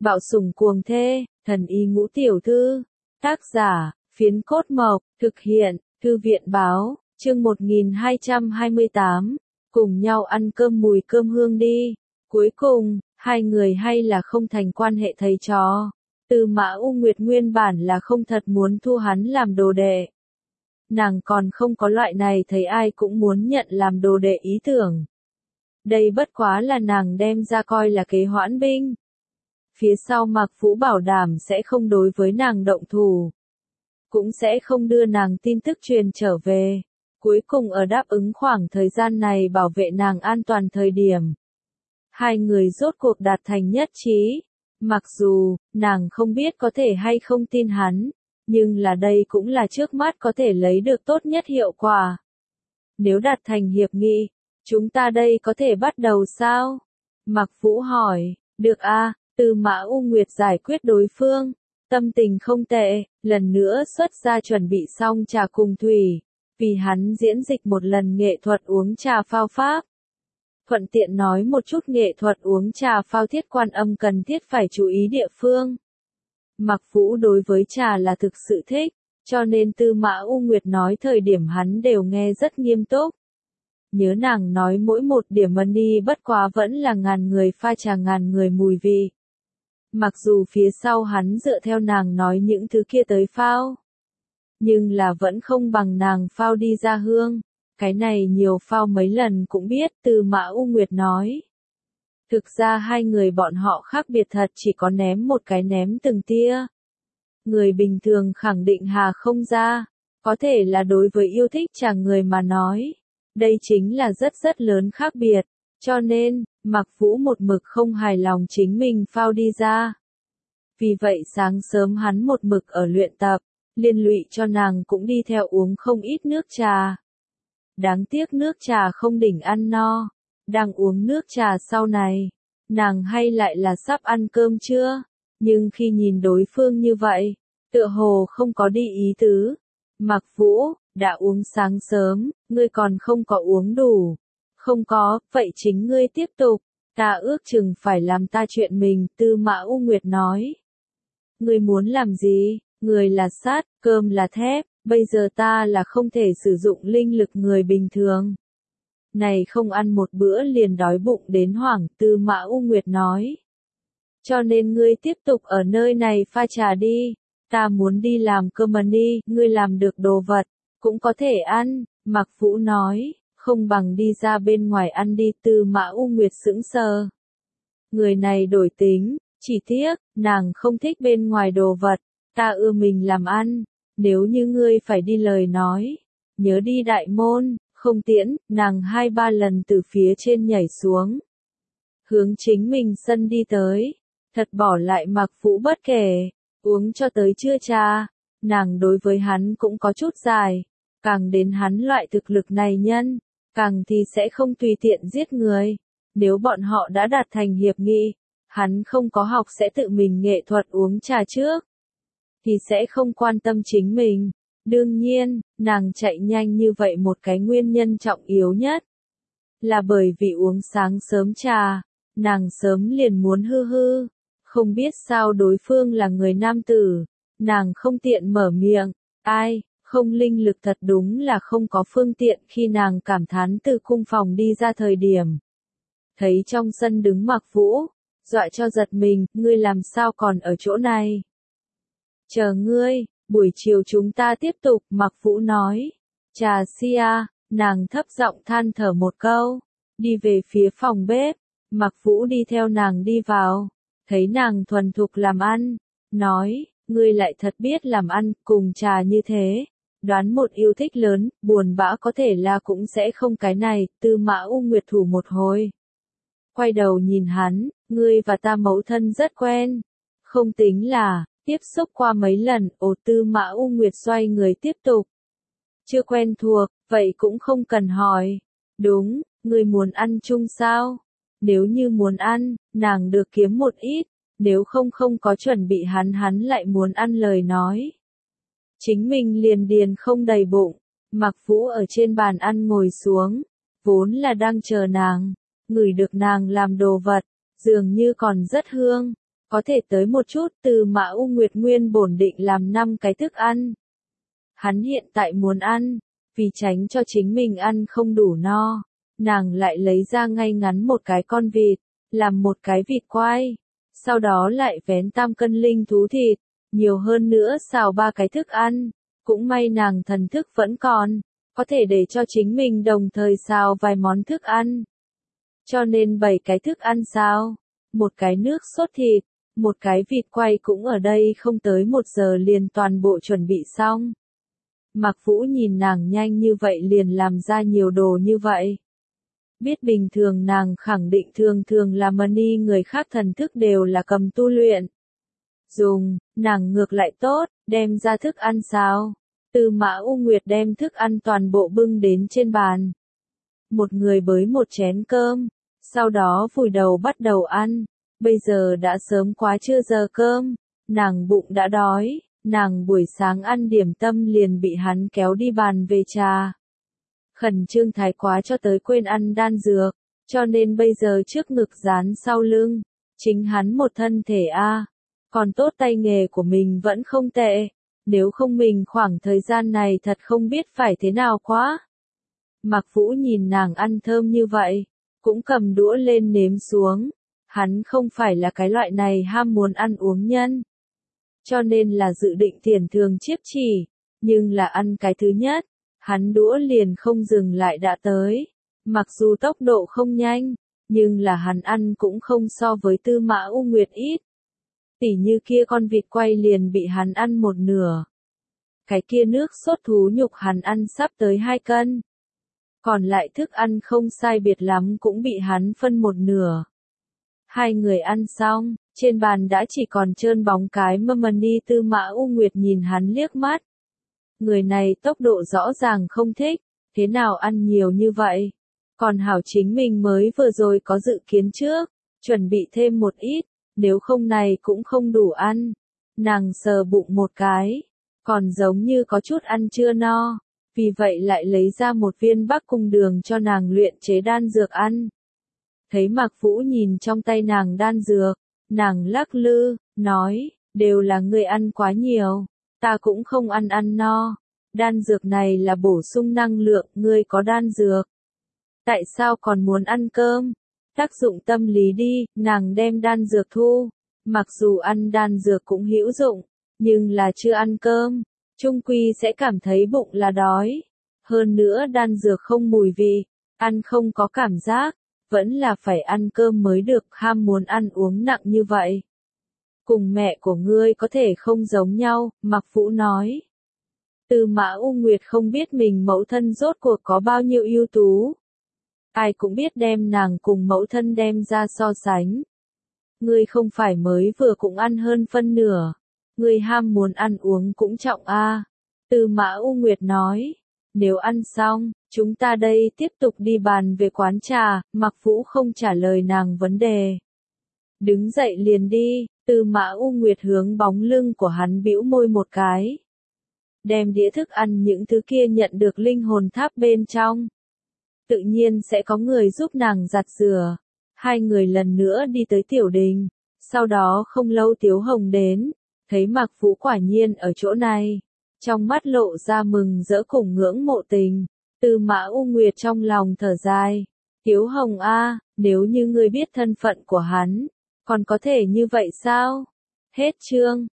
Bạo sủng cuồng thê, thần y ngũ tiểu thư. Tác giả, Phiến Cốt Mộc, thực hiện, Thư viện báo, chương 1228, cùng nhau ăn cơm mùi cơm hương đi. Cuối cùng, hai người hay là không thành quan hệ thầy trò. Tư Mã U Nguyệt nguyên bản là không thật muốn thu hắn làm đồ đệ. Nàng còn không có loại này thấy ai cũng muốn nhận làm đồ đệ ý tưởng. Đây bất quá là nàng đem ra coi là kế hoãn binh. Phía sau Mạc Vũ bảo đảm sẽ không đối với nàng động thủ. Cũng sẽ không đưa nàng tin tức truyền trở về. Cuối cùng ở đáp ứng khoảng thời gian này bảo vệ nàng an toàn thời điểm. Hai người rốt cuộc đạt thành nhất trí. Mặc dù, nàng không biết có thể hay không tin hắn, nhưng là đây cũng là trước mắt có thể lấy được tốt nhất hiệu quả. Nếu đạt thành hiệp nghị, chúng ta đây có thể bắt đầu sao? Mạc Vũ hỏi, được a. Tư Mã U Nguyệt giải quyết đối phương, tâm tình không tệ, lần nữa xuất ra chuẩn bị xong trà cùng thủy, vì hắn diễn dịch một lần nghệ thuật uống trà phao pháp. Thuận tiện nói một chút nghệ thuật uống trà phao thiết quan âm cần thiết phải chú ý địa phương. Mạc Vũ đối với trà là thực sự thích, cho nên Tư Mã U Nguyệt nói thời điểm hắn đều nghe rất nghiêm túc. Nhớ nàng nói mỗi một điểm money bất quá vẫn là ngàn người pha trà ngàn người mùi vị. Mặc dù phía sau hắn dựa theo nàng nói những thứ kia tới phao, nhưng là vẫn không bằng nàng phao đi ra hương. Cái này nhiều phao mấy lần cũng biết, Tư Mã U Nguyệt nói. Thực ra hai người bọn họ khác biệt thật, chỉ có ném một cái ném từng tia. Người bình thường khẳng định hà không ra, có thể là đối với yêu thích trà người mà nói. Đây chính là rất rất lớn khác biệt, cho nên, Mạc Vũ một mực không hài lòng chính mình phao đi ra. Vì vậy sáng sớm hắn một mực ở luyện tập, liên lụy cho nàng cũng đi theo uống không ít nước trà. Đáng tiếc nước trà không đỉnh ăn no, đang uống nước trà sau này, nàng hay lại là sắp ăn cơm chưa, nhưng khi nhìn đối phương như vậy, tựa hồ không có đi ý tứ. Mạc Vũ, đã uống sáng sớm, ngươi còn không có uống đủ. Không có, vậy chính ngươi tiếp tục, ta ước chừng phải làm ta chuyện mình, Tư Mã U Nguyệt nói. Ngươi muốn làm gì, người là sắt, cơm là thép, bây giờ ta là không thể sử dụng linh lực người bình thường. Này không ăn một bữa liền đói bụng đến hoảng, Tư Mã U Nguyệt nói. Cho nên ngươi tiếp tục ở nơi này pha trà đi, ta muốn đi làm cơm đi, ngươi làm được đồ vật, cũng có thể ăn, Mạc Vũ nói. Không bằng đi ra bên ngoài ăn đi, Tư Mã U Nguyệt sững sờ. Người này đổi tính, chỉ tiếc, nàng không thích bên ngoài đồ vật, ta ưa mình làm ăn, nếu như ngươi phải đi lời nói, nhớ đi đại môn, không tiễn, nàng 2-3 lần từ phía trên nhảy xuống. Hướng chính mình sân đi tới, thật bỏ lại Mạc Vũ bất kể, uống cho tới trưa trà, nàng đối với hắn cũng có chút dài, càng đến hắn loại thực lực này nhân. Càng thì sẽ không tùy tiện giết người. Nếu bọn họ đã đạt thành hiệp nghị, hắn không có học sẽ tự mình nghệ thuật uống trà trước, thì sẽ không quan tâm chính mình. Đương nhiên, nàng chạy nhanh như vậy một cái nguyên nhân trọng yếu nhất, là bởi vì uống sáng sớm trà, nàng sớm liền muốn hư. Không biết sao đối phương là người nam tử, nàng không tiện mở miệng, ai. Không linh lực thật đúng là không có phương tiện khi nàng cảm thán từ cung phòng đi ra thời điểm. Thấy trong sân đứng Mạc Vũ, dọa cho giật mình, ngươi làm sao còn ở chỗ này? Chờ ngươi, buổi chiều chúng ta tiếp tục, Mạc Vũ nói. Trà xia, nàng thấp giọng than thở một câu, đi về phía phòng bếp, Mạc Vũ đi theo nàng đi vào, thấy nàng thuần thục làm ăn, nói, ngươi lại thật biết làm ăn, cùng trà như thế. Đoán một yêu thích lớn, buồn bã có thể là cũng sẽ không cái này, Tư Mã U Nguyệt thủ một hồi. Quay đầu nhìn hắn, ngươi và ta mẫu thân rất quen. Không tính là, tiếp xúc qua mấy lần, Tư Mã U Nguyệt xoay người tiếp tục. Chưa quen thuộc, vậy cũng không cần hỏi. Đúng, ngươi muốn ăn chung sao? Nếu như muốn ăn, nàng được kiếm một ít, nếu không có chuẩn bị hắn lại muốn ăn lời nói. Chính mình liền điền không đầy bụng, Mạc Vũ ở trên bàn ăn ngồi xuống, vốn là đang chờ nàng, ngửi được nàng làm đồ vật, dường như còn rất hương, có thể tới một chút. Từ Mã U Nguyệt nguyên bổn định làm 5 cái thức ăn. Hắn hiện tại muốn ăn, vì tránh cho chính mình ăn không đủ no, nàng lại lấy ra ngay ngắn một cái con vịt, làm một cái vịt quay, sau đó lại vén 3 cân linh thú thịt, nhiều hơn nữa xào 3 cái thức ăn, cũng may nàng thần thức vẫn còn, có thể để cho chính mình đồng thời xào vài món thức ăn. Cho nên 7 cái thức ăn xào, một cái nước sốt thịt, một cái vịt quay cũng ở đây không tới 1 giờ liền toàn bộ chuẩn bị xong. Mạc Vũ nhìn nàng nhanh như vậy liền làm ra nhiều đồ như vậy. Biết bình thường nàng khẳng định thường là money người khác thần thức đều là cầm tu luyện. Dùng, nàng ngược lại tốt, đem ra thức ăn sao. Từ Mã U Nguyệt đem thức ăn toàn bộ bưng đến trên bàn. Một người bới một chén cơm, sau đó vùi đầu bắt đầu ăn. Bây giờ đã sớm quá trưa giờ cơm, nàng bụng đã đói. Nàng buổi sáng ăn điểm tâm liền bị hắn kéo đi bàn về trà. Khẩn trương thái quá cho tới quên ăn đan dược, cho nên bây giờ trước ngực dán sau lưng, chính hắn một thân thể a. Còn tốt tay nghề của mình vẫn không tệ, nếu không mình khoảng thời gian này thật không biết phải thế nào quá. Mạc Vũ nhìn nàng ăn thơm như vậy, cũng cầm đũa lên nếm xuống, hắn không phải là cái loại này ham muốn ăn uống nhân. Cho nên là dự định tiền thường chiếc chỉ, nhưng là ăn cái thứ nhất, hắn đũa liền không dừng lại đã tới. Mặc dù tốc độ không nhanh, nhưng là hắn ăn cũng không so với Tư Mã U Nguyệt ít. Tỉ như kia con vịt quay liền bị hắn ăn 1/2. Cái kia nước sốt thú nhục hắn ăn sắp tới 2 cân. Còn lại thức ăn không sai biệt lắm cũng bị hắn phân 1/2. Hai người ăn xong, trên bàn đã chỉ còn trơn bóng cái money. Tư Mã U Nguyệt nhìn hắn liếc mắt. Người này tốc độ rõ ràng không thích, thế nào ăn nhiều như vậy? Còn hảo chính mình mới vừa rồi có dự kiến trước, chuẩn bị thêm một ít, nếu không này cũng không đủ ăn. Nàng sờ bụng một cái, còn giống như có chút ăn chưa no, vì vậy lại lấy ra một viên Bắc Cung đường cho nàng luyện chế đan dược ăn. Thấy Mạc Vũ nhìn trong tay nàng đan dược, nàng lắc lư, nói, đều là ngươi ăn quá nhiều, ta cũng không ăn no. Đan dược này là bổ sung năng lượng, ngươi có đan dược. Tại sao còn muốn ăn cơm? Tác dụng tâm lý đi, nàng đem đan dược thu. Mặc dù ăn đan dược cũng hữu dụng, nhưng là chưa ăn cơm, chung quy sẽ cảm thấy bụng là đói. Hơn nữa đan dược không mùi vị, ăn không có cảm giác, vẫn là phải ăn cơm mới được, ham muốn ăn uống nặng như vậy. Cùng mẹ của ngươi có thể không giống nhau, Mạc Vũ nói. Tư Mã U Nguyệt không biết mình mẫu thân rốt cuộc có bao nhiêu ưu tú. Ai cũng biết đem nàng cùng mẫu thân đem ra so sánh. Ngươi không phải mới vừa cũng ăn hơn phân nửa. Ngươi ham muốn ăn uống cũng trọng a. Tư Mã U Nguyệt nói. Nếu ăn xong, chúng ta đây tiếp tục đi bàn về quán trà. Mạc Vũ không trả lời nàng vấn đề. Đứng dậy liền đi, Tư Mã U Nguyệt hướng bóng lưng của hắn bĩu môi một cái. Đem đĩa thức ăn những thứ kia nhận được linh hồn tháp bên trong. Tự nhiên sẽ có người giúp nàng giặt rửa. Hai người lần nữa đi tới tiểu đình. Sau đó không lâu Tiếu Hồng đến, thấy Mạc Vũ quả nhiên ở chỗ này. Trong mắt lộ ra mừng rỡ cùng ngưỡng mộ tình. Tư Mã U Nguyệt trong lòng thở dài. Tiếu Hồng a, nếu như ngươi biết thân phận của hắn, còn có thể như vậy sao? Hết chương.